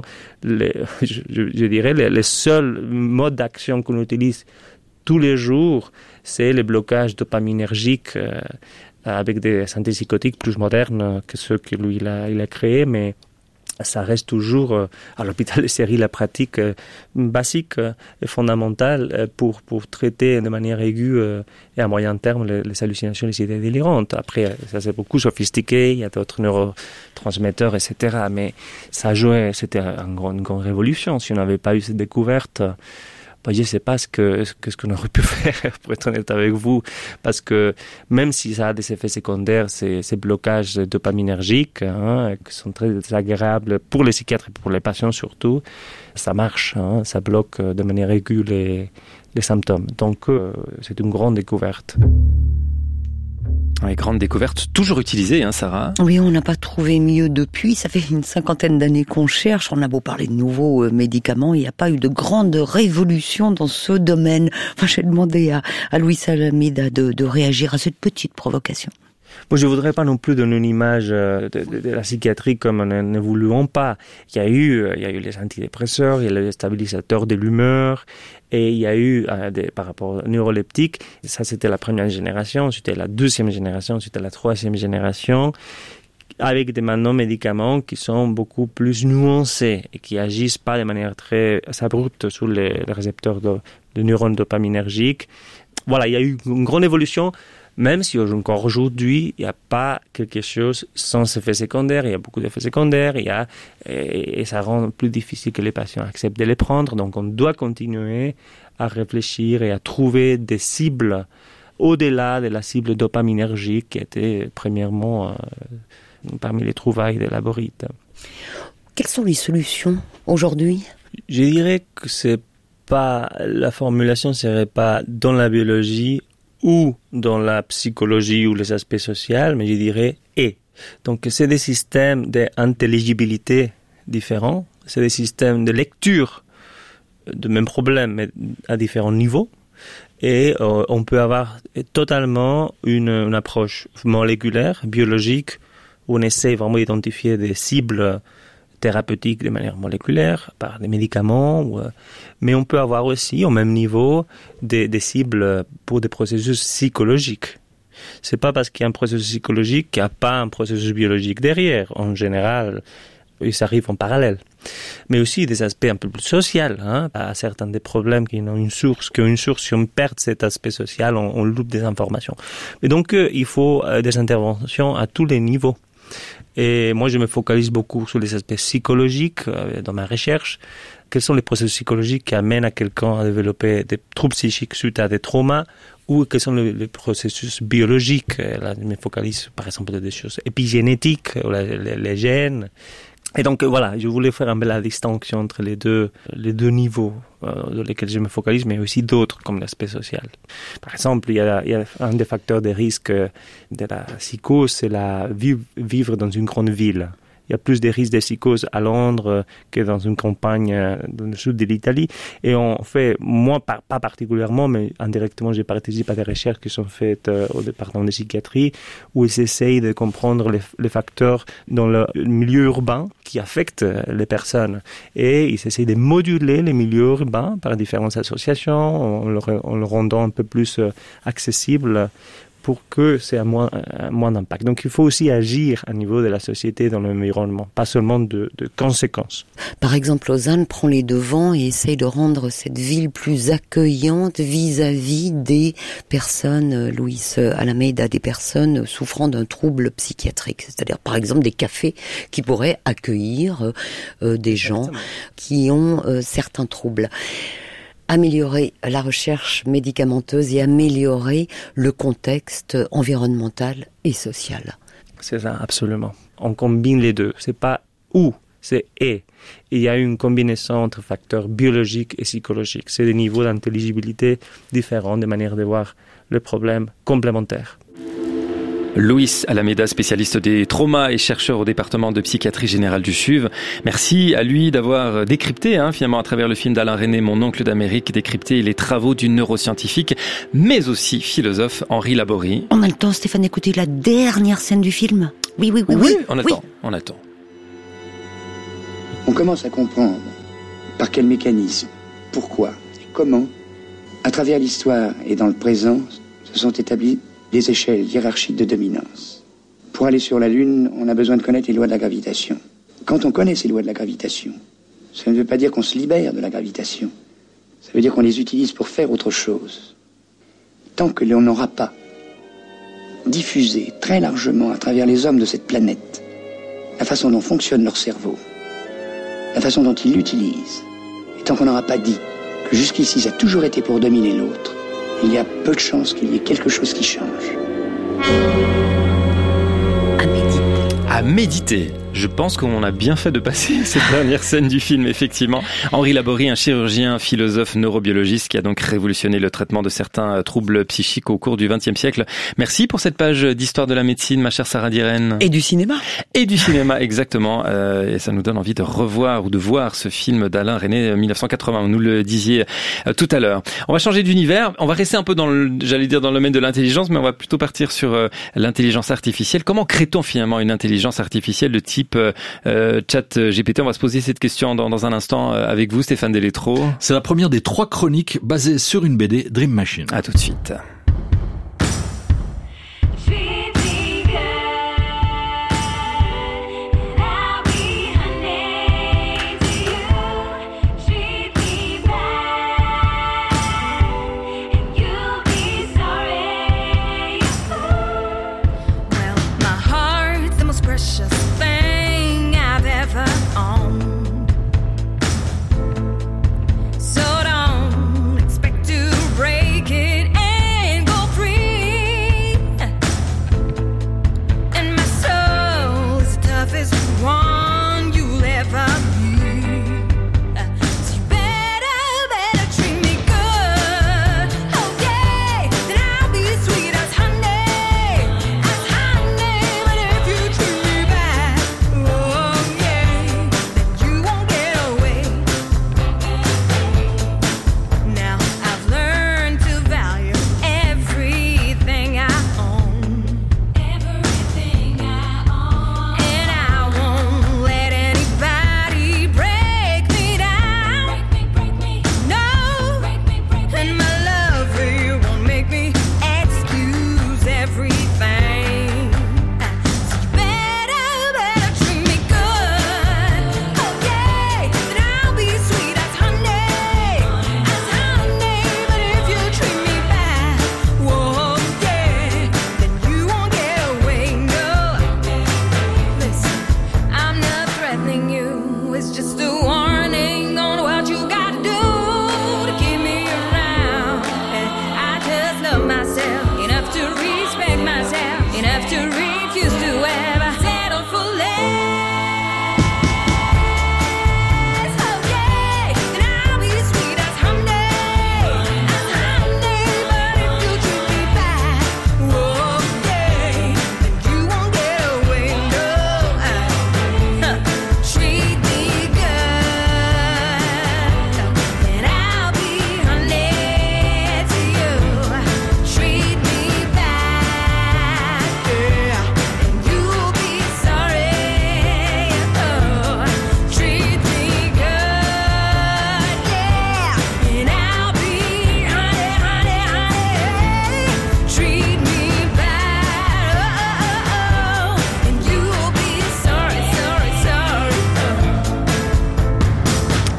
je dirais, les seuls modes d'action qu'on utilise tous les jours, c'est le blocage dopaminergique avec des antipsychotiques plus modernes que ceux que lui il a créés, mais ça reste toujours à l'hôpital de Série la pratique basique et fondamentale pour traiter de manière aiguë et à moyen terme les hallucinations, les idées délirantes. Après, ça c'est beaucoup sophistiqué, il y a d'autres neurotransmetteurs, etc. Mais ça a joué, c'était une grande révolution. Si on n'avait pas eu cette découverte, je ne sais pas ce qu'on aurait pu faire, pour être honnête avec vous, parce que même si ça a des effets secondaires, ces blocages dopaminergiques, qui sont très désagréables pour les psychiatres et pour les patients surtout, ça marche, ça bloque de manière aiguë les symptômes. Donc, c'est une grande découverte. Oui, grande découverte, toujours utilisée, Sarah. Oui, on n'a pas trouvé mieux depuis. Ça fait une 50aine d'années qu'on cherche. On a beau parler de nouveaux médicaments, il n'y a pas eu de grande révolution dans ce domaine. Enfin, j'ai demandé à Luis Alameda de réagir à cette petite provocation. Moi, je voudrais pas non plus donner une image de la psychiatrie comme nous ne voulions pas. Il y a eu les antidépresseurs, il y a les stabilisateurs de l'humeur, et il y a eu, par rapport aux neuroleptiques, ça c'était la première génération, c'était la deuxième génération, c'était la troisième génération, avec des maintenant médicaments qui sont beaucoup plus nuancés et qui agissent pas de manière très abrupte sur les récepteurs de neurones dopaminergiques. Voilà, il y a eu une grande évolution. Même si encore aujourd'hui, il n'y a pas quelque chose sans effet secondaire, il y a beaucoup d'effets secondaires, et ça rend plus difficile que les patients acceptent de les prendre. Donc on doit continuer à réfléchir et à trouver des cibles au-delà de la cible dopaminergique qui était premièrement parmi les trouvailles de Laborite. Quelles sont les solutions aujourd'hui ? Je dirais que la formulation ne serait pas dans la biologie ou dans la psychologie ou les aspects sociaux, mais je dirais « et ». Donc, c'est des systèmes d'intelligibilité différents, c'est des systèmes de lecture de mêmes problèmes, mais à différents niveaux. Et on peut avoir totalement une approche moléculaire, biologique, où on essaie vraiment d'identifier des cibles thérapeutiques de manière moléculaire, par des médicaments, mais on peut avoir aussi au même niveau des cibles pour des processus psychologiques. C'est pas parce qu'il y a un processus psychologique qu'il n'y a pas un processus biologique derrière. En général, ils arrivent en parallèle. Mais aussi des aspects un peu plus sociaux, à certains des problèmes qui ont une source, si on perd cet aspect social, on loupe des informations. Et donc, il faut des interventions à tous les niveaux. Et moi, je me focalise beaucoup sur les aspects psychologiques dans ma recherche. Quels sont les processus psychologiques qui amènent à quelqu'un à développer des troubles psychiques suite à des traumas, ou quels sont les processus biologiques. Là, je me focalise, par exemple, sur des choses épigénétiques, les gènes. Et donc, voilà, je voulais faire un peu la distinction entre les deux niveaux dans lesquels je me focalise, mais aussi d'autres, comme l'aspect social. Par exemple, il y a un des facteurs de risque de la psychose, c'est vivre dans une grande ville. Il y a plus de risques de psychose à Londres que dans une campagne dans le sud de l'Italie. Et on fait, moi, pas particulièrement, mais indirectement, j'ai participé à des recherches qui sont faites au département de psychiatrie, où ils essayent de comprendre les facteurs dans le milieu urbain qui affectent les personnes. Et ils essayent de moduler les milieux urbains par différentes associations, en le rendant un peu plus accessible, pour que c'est à moins d'impact. Donc il faut aussi agir à niveau de la société dans l'environnement, pas seulement de conséquences. Par exemple, Lausanne prend les devants et essaye de rendre cette ville plus accueillante vis-à-vis des personnes, Luis Alameda, des personnes souffrant d'un trouble psychiatrique. C'est-à-dire, par exemple, des cafés qui pourraient accueillir des gens qui ont certains troubles. Améliorer la recherche médicamenteuse et améliorer le contexte environnemental et social. C'est ça, absolument. On combine les deux. C'est pas ou, c'est et. Il y a une combinaison entre facteurs biologiques et psychologiques. C'est des niveaux d'intelligibilité différents, des manières de voir le problème complémentaires. Luis Alameda, spécialiste des traumas et chercheur au département de psychiatrie générale du SUV. Merci à lui d'avoir décrypté, finalement, à travers le film d'Alain Resnais, Mon oncle d'Amérique, décrypté les travaux du neuroscientifique, mais aussi philosophe Henri Laborie. On a le temps, Stéphane, d'écouter la dernière scène du film ? Oui. On attend. On commence à comprendre par quel mécanisme, pourquoi et comment, à travers l'histoire et dans le présent, se sont établis des échelles hiérarchiques de dominance. Pour aller sur la Lune, on a besoin de connaître les lois de la gravitation. Quand on connaît ces lois de la gravitation, ça ne veut pas dire qu'on se libère de la gravitation. Ça veut dire qu'on les utilise pour faire autre chose. Tant que l'on n'aura pas diffusé très largement à travers les hommes de cette planète la façon dont fonctionne leur cerveau, la façon dont ils l'utilisent, et tant qu'on n'aura pas dit que jusqu'ici ça a toujours été pour dominer l'autre, il y a peu de chances qu'il y ait quelque chose qui change. À méditer. Je pense qu'on a bien fait de passer cette dernière scène du film, effectivement. Henri Laborie, un chirurgien, philosophe, neurobiologiste qui a donc révolutionné le traitement de certains troubles psychiques au cours du XXe siècle. Merci pour cette page d'histoire de la médecine, ma chère Sarah Diren. Et du cinéma. Et du cinéma, exactement. Et ça nous donne envie de revoir ou de voir ce film d'Alain Resnais, 1980. Vous nous le disiez tout à l'heure. On va changer d'univers. On va rester un peu dans le domaine de l'intelligence, mais on va plutôt partir sur l'intelligence artificielle. Comment crée-t-on finalement une intelligence artificielle de type chat GPT? On va se poser cette question dans un instant avec vous, Stéphane Delétro. C'est la première des 3 chroniques basées sur une BD Dream Machine. À tout de suite.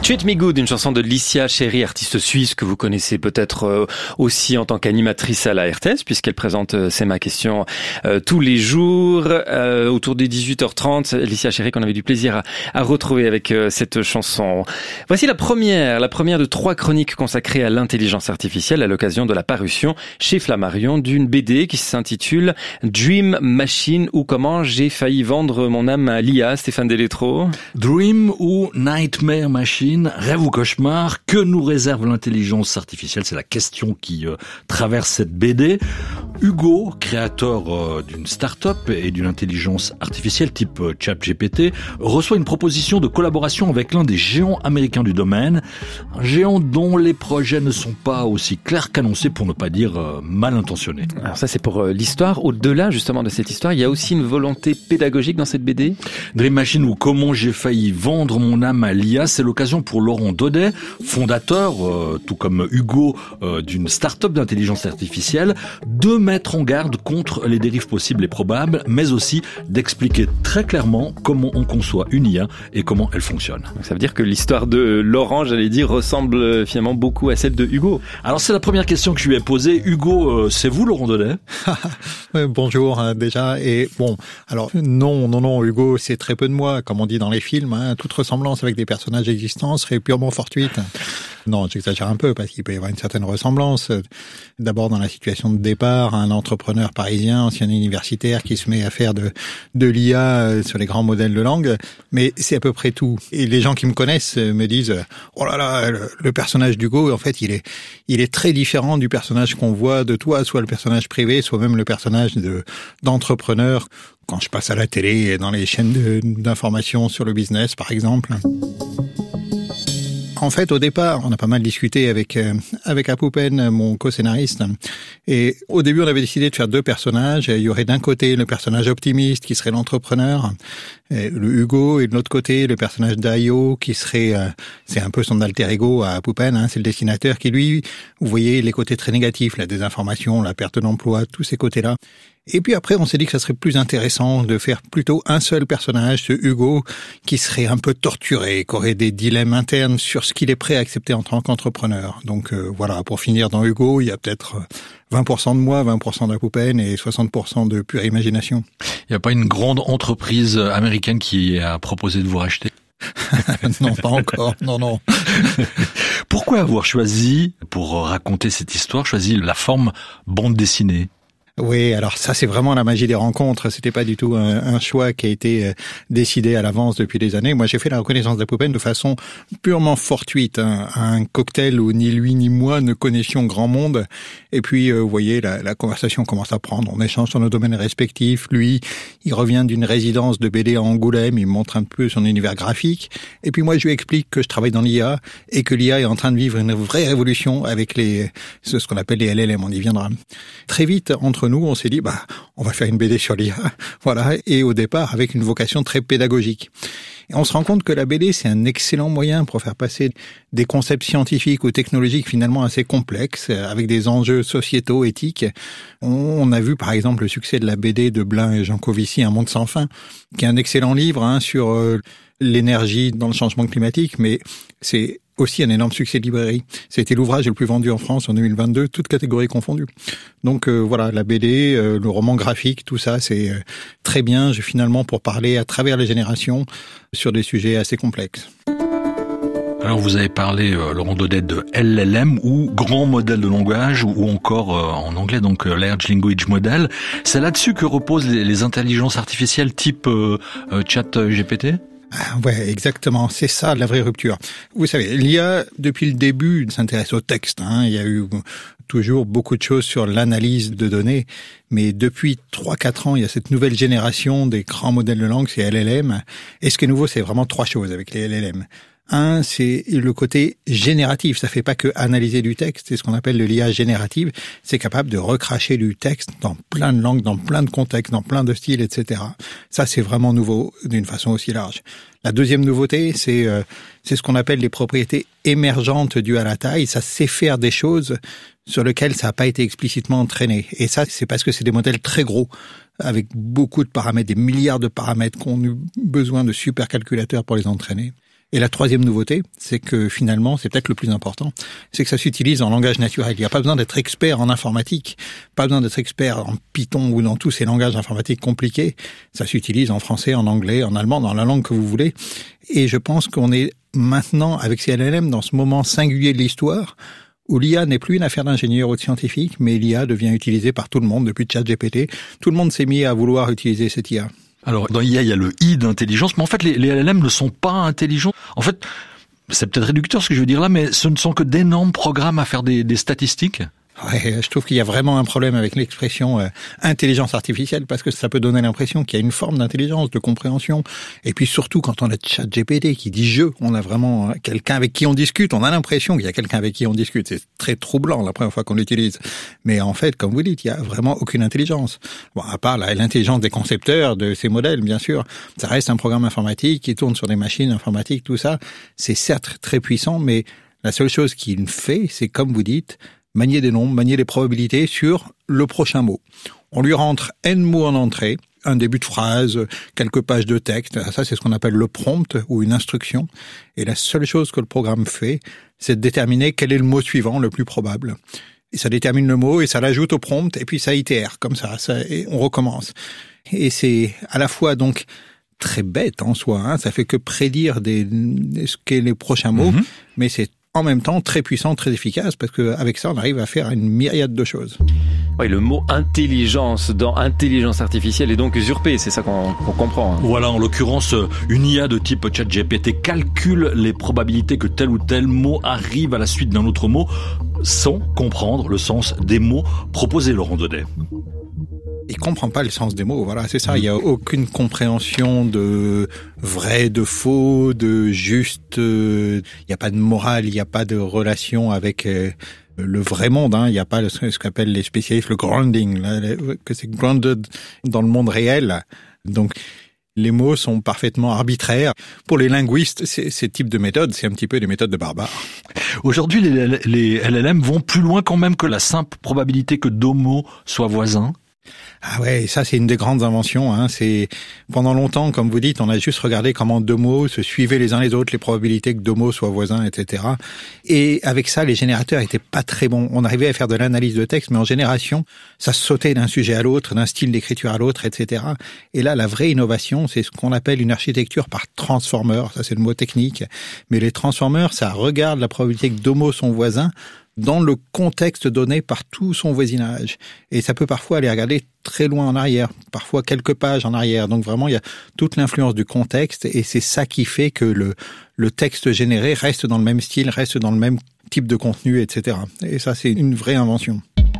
Treat Me Good, une chanson de Licia Cherry, artiste suisse que vous connaissez peut-être aussi en tant qu'animatrice à la RTS, puisqu'elle présente C'est ma question tous les jours, autour des 18h30. Licia Cherry qu'on avait du plaisir à retrouver avec cette chanson. Voici la première de 3 chroniques consacrées à l'intelligence artificielle à l'occasion de la parution chez Flammarion d'une BD qui s'intitule Dream Machine, ou comment j'ai failli vendre mon âme à l'IA. Stéphane Delétro. Dream ou Nightmare Machine, rêve ou cauchemar, que nous réserve l'intelligence artificielle? C'est la question qui traverse cette BD. Hugo, créateur d'une start-up et d'une intelligence artificielle type ChatGPT, reçoit une proposition de collaboration avec l'un des géants américains du domaine. Un géant dont les projets ne sont pas aussi clairs qu'annoncés, pour ne pas dire mal intentionnés. Alors ça, c'est pour l'histoire. Au-delà justement de cette histoire, il y a aussi une volonté pédagogique dans cette BD. Dream Machine ou comment j'ai failli vendre mon âme à l'IA, c'est l'occasion pour Laurent Daudet, fondateur, tout comme Hugo, d'une start-up d'intelligence artificielle, de mettre en garde contre les dérives possibles et probables, mais aussi d'expliquer très clairement comment on conçoit une IA et comment elle fonctionne. Donc ça veut dire que l'histoire de Laurent, j'allais dire, ressemble finalement beaucoup à celle de Hugo. Alors c'est la première question que je lui ai posée. Hugo, c'est vous Laurent Daudet? Bonjour déjà. Et bon, alors non, Hugo, c'est très peu de moi, comme on dit dans les films. Toute ressemblance avec des personnages existants serait purement fortuite. Non, j'exagère un peu parce qu'il peut y avoir une certaine ressemblance. D'abord dans la situation de départ, un entrepreneur parisien, ancien universitaire qui se met à faire de l'IA sur les grands modèles de langue, mais c'est à peu près tout. Et les gens qui me connaissent me disent « Oh là là, le personnage d'Hugo, en fait, il est très différent du personnage qu'on voit de toi, soit le personnage privé, soit même le personnage d'entrepreneur quand je passe à la télé et dans les chaînes d'information sur le business, par exemple. » En fait, au départ, on a pas mal discuté avec Apoupen, mon co-scénariste. Et au début, on avait décidé de faire 2 personnages. Il y aurait d'un côté le personnage optimiste qui serait l'entrepreneur, le Hugo, et de l'autre côté le personnage d'Ayo qui serait, c'est un peu son alter ego à Apoupen, c'est le dessinateur qui lui, vous voyez les côtés très négatifs, la désinformation, la perte d'emploi, tous ces côtés-là. Et puis après, on s'est dit que ça serait plus intéressant de faire plutôt un seul personnage, ce Hugo, qui serait un peu torturé, qui aurait des dilemmes internes sur ce qu'il est prêt à accepter en tant qu'entrepreneur. Donc voilà, pour finir dans Hugo, il y a peut-être 20% de moi, 20% d'Apoupen et 60% de pure imagination. Il n'y a pas une grande entreprise américaine qui a proposé de vous racheter? Non, pas encore, non. Pourquoi avoir choisi, pour raconter cette histoire, la forme bande dessinée? Oui, alors ça c'est vraiment la magie des rencontres. C'était pas du tout un choix qui a été décidé à l'avance depuis des années. Moi j'ai fait la reconnaissance d'Apoupen de façon purement fortuite, un cocktail où ni lui ni moi ne connaissions grand monde. Et puis vous voyez, la conversation commence à prendre. On échange sur nos domaines respectifs. Lui, il revient d'une résidence de BD à Angoulême, il me montre un peu son univers graphique. Et puis moi je lui explique que je travaille dans l'IA et que l'IA est en train de vivre une vraie révolution avec ce qu'on appelle les LLM. On y viendra. Très vite entre nous, on s'est dit, on va faire une BD sur l'IA. Voilà. Et au départ, avec une vocation très pédagogique. Et on se rend compte que la BD, c'est un excellent moyen pour faire passer des concepts scientifiques ou technologiques finalement assez complexes, avec des enjeux sociétaux, éthiques. On a vu par exemple le succès de la BD de Blin et Jancovici, Un monde sans fin, qui est un excellent livre sur l'énergie dans le changement climatique, mais c'est aussi un énorme succès de librairie. C'était l'ouvrage le plus vendu en France en 2022, toutes catégories confondues. Donc voilà, la BD, le roman graphique, tout ça, c'est très bien finalement pour parler à travers les générations sur des sujets assez complexes. Alors vous avez parlé, Laurent Daudet, de LLM ou grand modèle de langage ou encore en anglais donc Large Language Model. C'est là-dessus que reposent les intelligences artificielles type ChatGPT ? Ouais, exactement. C'est ça la vraie rupture. Vous savez, l'IA, depuis le début, s'intéresse au texte. Il y a eu toujours beaucoup de choses sur l'analyse de données. Mais depuis 3-4 ans, il y a cette nouvelle génération des grands modèles de langue, c'est LLM. Et ce qui est nouveau, c'est vraiment 3 choses avec les LLM. Un, c'est le côté génératif. Ça fait pas que analyser du texte. C'est ce qu'on appelle de l'IA générative. C'est capable de recracher du texte dans plein de langues, dans plein de contextes, dans plein de styles, etc. Ça, c'est vraiment nouveau d'une façon aussi large. La deuxième nouveauté, c'est ce qu'on appelle les propriétés émergentes dues à la taille. Ça sait faire des choses sur lesquelles ça n'a pas été explicitement entraîné. Et ça, c'est parce que c'est des modèles très gros, avec beaucoup de paramètres, des milliards de paramètres qu'on a besoin de supercalculateurs pour les entraîner. Et la troisième nouveauté, c'est que finalement, c'est peut-être le plus important, c'est que ça s'utilise en langage naturel. Il n'y a pas besoin d'être expert en informatique, pas besoin d'être expert en Python ou dans tous ces langages informatiques compliqués. Ça s'utilise en français, en anglais, en allemand, dans la langue que vous voulez. Et je pense qu'on est maintenant, avec ces LLM, dans ce moment singulier de l'histoire, où l'IA n'est plus une affaire d'ingénieur ou de scientifique, mais l'IA devient utilisée par tout le monde depuis ChatGPT. Tout le monde s'est mis à vouloir utiliser cette IA. Alors, dans l'IA, il y a le I d'intelligence, mais en fait, les LLM ne sont pas intelligents. En fait, c'est peut-être réducteur ce que je veux dire là, mais ce ne sont que d'énormes programmes à faire des statistiques. Ouais, je trouve qu'il y a vraiment un problème avec l'expression intelligence artificielle, parce que ça peut donner l'impression qu'il y a une forme d'intelligence, de compréhension. Et puis surtout, quand on a ChatGPT qui dit « je », on a vraiment quelqu'un avec qui on discute, on a l'impression qu'il y a quelqu'un avec qui on discute. C'est très troublant la première fois qu'on l'utilise. Mais en fait, comme vous dites, il y a vraiment aucune intelligence. Bon, à part l'intelligence des concepteurs de ces modèles, bien sûr, ça reste un programme informatique qui tourne sur des machines informatiques, tout ça. C'est certes très puissant, mais la seule chose qu'il fait, c'est, comme vous dites, manier des nombres, manier des probabilités sur le prochain mot. On lui rentre N mots en entrée, un début de phrase, quelques pages de texte. Ça, c'est ce qu'on appelle le prompt ou une instruction. Et la seule chose que le programme fait, c'est de déterminer quel est le mot suivant, le plus probable. Et ça détermine le mot et ça l'ajoute au prompt et puis ça itère comme ça et on recommence. Et c'est à la fois donc très bête en soi, hein, ça fait que prédire ce qu'est les prochains mots, mais c'est en même temps très puissant, très efficace, parce qu'avec ça, on arrive à faire une myriade de choses. Oui, le mot intelligence dans intelligence artificielle est donc usurpé, c'est ça qu'on comprend. Hein. Voilà, en l'occurrence, une IA de type ChatGPT calcule les probabilités que tel ou tel mot arrive à la suite d'un autre mot, sans comprendre le sens des mots proposés, Laurent Daudet. Il comprend pas le sens des mots, voilà, c'est ça. Il y a aucune compréhension de vrai, de faux, de juste. Il y a pas de morale, il y a pas de relation avec le vrai monde. Hein. Il y a pas ce qu'appellent les spécialistes le grounding, là, que c'est grounded dans le monde réel. Donc les mots sont parfaitement arbitraires. Pour les linguistes, ces types de méthodes, c'est un petit peu des méthodes de barbares. Aujourd'hui, les LLM vont plus loin quand même que la simple probabilité que deux mots soient voisins. Ah ouais, ça c'est une des grandes inventions. Hein. C'est pendant longtemps, comme vous dites, on a juste regardé comment deux mots se suivaient les uns les autres, les probabilités que deux mots soient voisins, etc. Et avec ça, les générateurs étaient pas très bons. On arrivait à faire de l'analyse de texte, mais en génération, ça sautait d'un sujet à l'autre, d'un style d'écriture à l'autre, etc. Et là, la vraie innovation, c'est ce qu'on appelle une architecture par transformer. Ça c'est le mot technique. Mais les transformers, ça regarde la probabilité que deux mots sont voisins dans le contexte donné par tout son voisinage. Et ça peut parfois aller regarder très loin en arrière, parfois quelques pages en arrière. Donc vraiment, il y a toute l'influence du contexte et c'est ça qui fait que le texte généré reste dans le même style, reste dans le même type de contenu, etc. Et ça, c'est une vraie invention.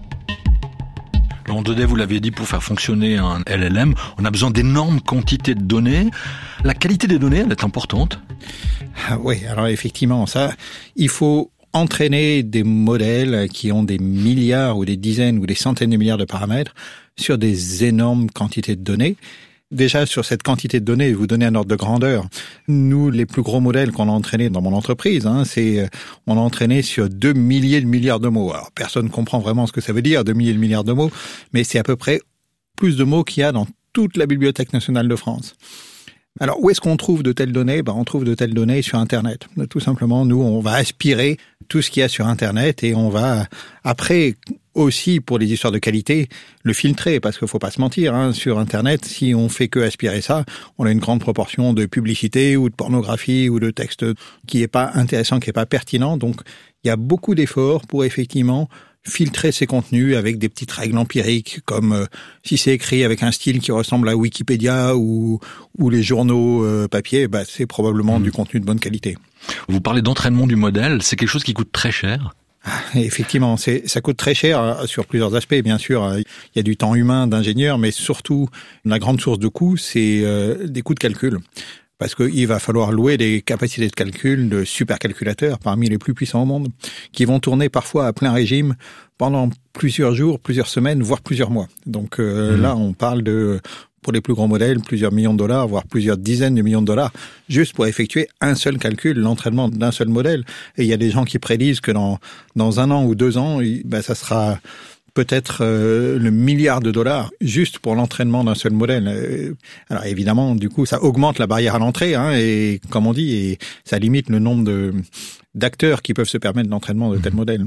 Laurent Daudet, vous l'avez dit, pour faire fonctionner un LLM, on a besoin d'énormes quantités de données. La qualité des données, elle est importante. Ah oui, alors effectivement, ça, il faut entraîner des modèles qui ont des milliards ou des dizaines ou des centaines de milliards de paramètres sur des énormes quantités de données. Déjà, sur cette quantité de données, vous donnez un ordre de grandeur. Nous, les plus gros modèles qu'on a entraînés dans mon entreprise, hein, on a entraîné sur 2 milliers de milliards de mots. Alors, personne ne comprend vraiment ce que ça veut dire, 2 milliers de milliards de mots, mais c'est à peu près plus de mots qu'il y a dans toute la Bibliothèque nationale de France. Alors, où est-ce qu'on trouve de telles données? On trouve de telles données sur Internet. Tout simplement, nous, on va aspirer tout ce qu'il y a sur Internet et on va, après, aussi, pour les histoires de qualité, le filtrer, parce qu'il faut pas se mentir, hein, sur Internet, si on fait que aspirer ça, on a une grande proportion de publicité ou de pornographie ou de texte qui est pas intéressant, qui est pas pertinent. Donc, il y a beaucoup d'efforts pour effectivement filtrer ces contenus avec des petites règles empiriques, comme si c'est écrit avec un style qui ressemble à Wikipédia ou les journaux papier, c'est probablement du contenu de bonne qualité. Vous parlez d'entraînement du modèle, c'est quelque chose qui coûte très cher. Effectivement, ça coûte très cher sur plusieurs aspects, bien sûr. Il y a du temps humain d'ingénieur, mais surtout, la grande source de coûts, c'est des coûts de calcul. Parce qu'il va falloir louer des capacités de calcul de supercalculateurs parmi les plus puissants au monde, qui vont tourner parfois à plein régime pendant plusieurs jours, plusieurs semaines, voire plusieurs mois. Donc là, on parle de, pour les plus grands modèles, plusieurs millions de dollars, voire plusieurs dizaines de millions de dollars, juste pour effectuer un seul calcul, l'entraînement d'un seul modèle. Et il y a des gens qui prédisent que dans 1 an ou 2 ans, ça sera peut-être le milliard de dollars juste pour l'entraînement d'un seul modèle. Alors évidemment, du coup, ça augmente la barrière à l'entrée, hein, et comme on dit, et ça limite le nombre d'acteurs qui peuvent se permettre l'entraînement de tels modèles.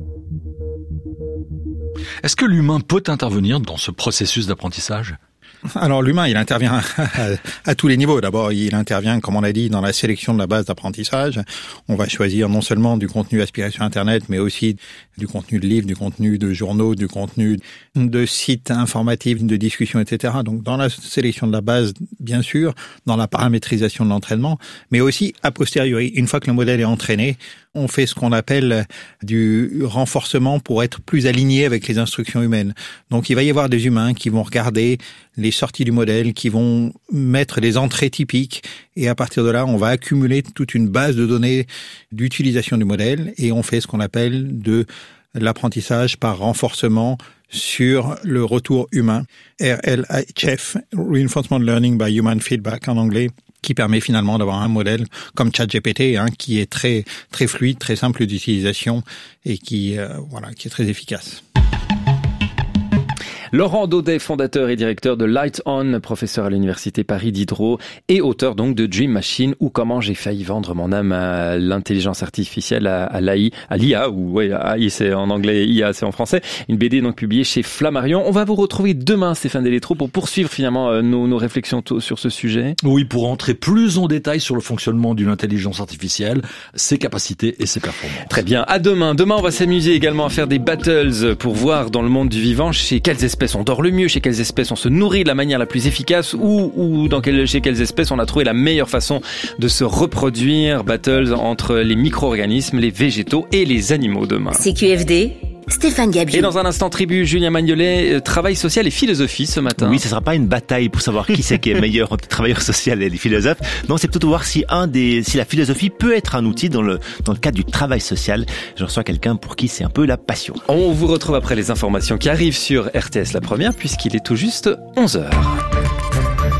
Est-ce que l'humain peut intervenir dans ce processus d'apprentissage ? Alors l'humain, il intervient à tous les niveaux. D'abord, il intervient, comme on l'a dit, dans la sélection de la base d'apprentissage. On va choisir non seulement du contenu aspiré sur Internet, mais aussi du contenu de livres, du contenu de journaux, du contenu de sites informatifs, de discussions, etc. Donc dans la sélection de la base, bien sûr, dans la paramétrisation de l'entraînement, mais aussi a posteriori, une fois que le modèle est entraîné, on fait ce qu'on appelle du renforcement pour être plus aligné avec les instructions humaines. Donc il va y avoir des humains qui vont regarder les sorties du modèle, qui vont mettre des entrées typiques, et à partir de là, on va accumuler toute une base de données d'utilisation du modèle, et on fait ce qu'on appelle de l'apprentissage par renforcement sur le retour humain, RLHF, Reinforcement Learning by Human Feedback en anglais, qui permet finalement d'avoir un modèle comme ChatGPT, hein, qui est très très fluide, très simple d'utilisation et qui est très efficace. Laurent Daudet, fondateur et directeur de Light On, professeur à l'université Paris Diderot et auteur donc de Dream Machine, ou comment j'ai failli vendre mon âme à l'intelligence artificielle, à l'IA, ou ouais, AI c'est en anglais, IA c'est en français. Une BD donc publiée chez Flammarion. On va vous retrouver demain, Stéphane Delétro, pour poursuivre finalement nos réflexions sur ce sujet. Oui, pour entrer plus en détail sur le fonctionnement d'une intelligence artificielle, ses capacités et ses performances. Très bien, à demain. Demain, on va s'amuser également à faire des battles pour voir dans le monde du vivant chez quelles espèces on dort le mieux, chez quelles espèces on se nourrit de la manière la plus efficace, ou chez quelles espèces on a trouvé la meilleure façon de se reproduire. Battles entre les micro-organismes, les végétaux et les animaux demain. CQFD, Stéphane Gabiou. Et dans un instant, tribu, Julien Magnolet, travail social et philosophie ce matin. Oui, ce sera pas une bataille pour savoir qui c'est qui est meilleur entre travailleurs sociaux et les philosophes. Non, c'est plutôt voir si la philosophie peut être un outil dans le cadre du travail social. Je reçois quelqu'un pour qui c'est un peu la passion. On vous retrouve après les informations qui arrivent sur RTS La Première, puisqu'il est tout juste 11h.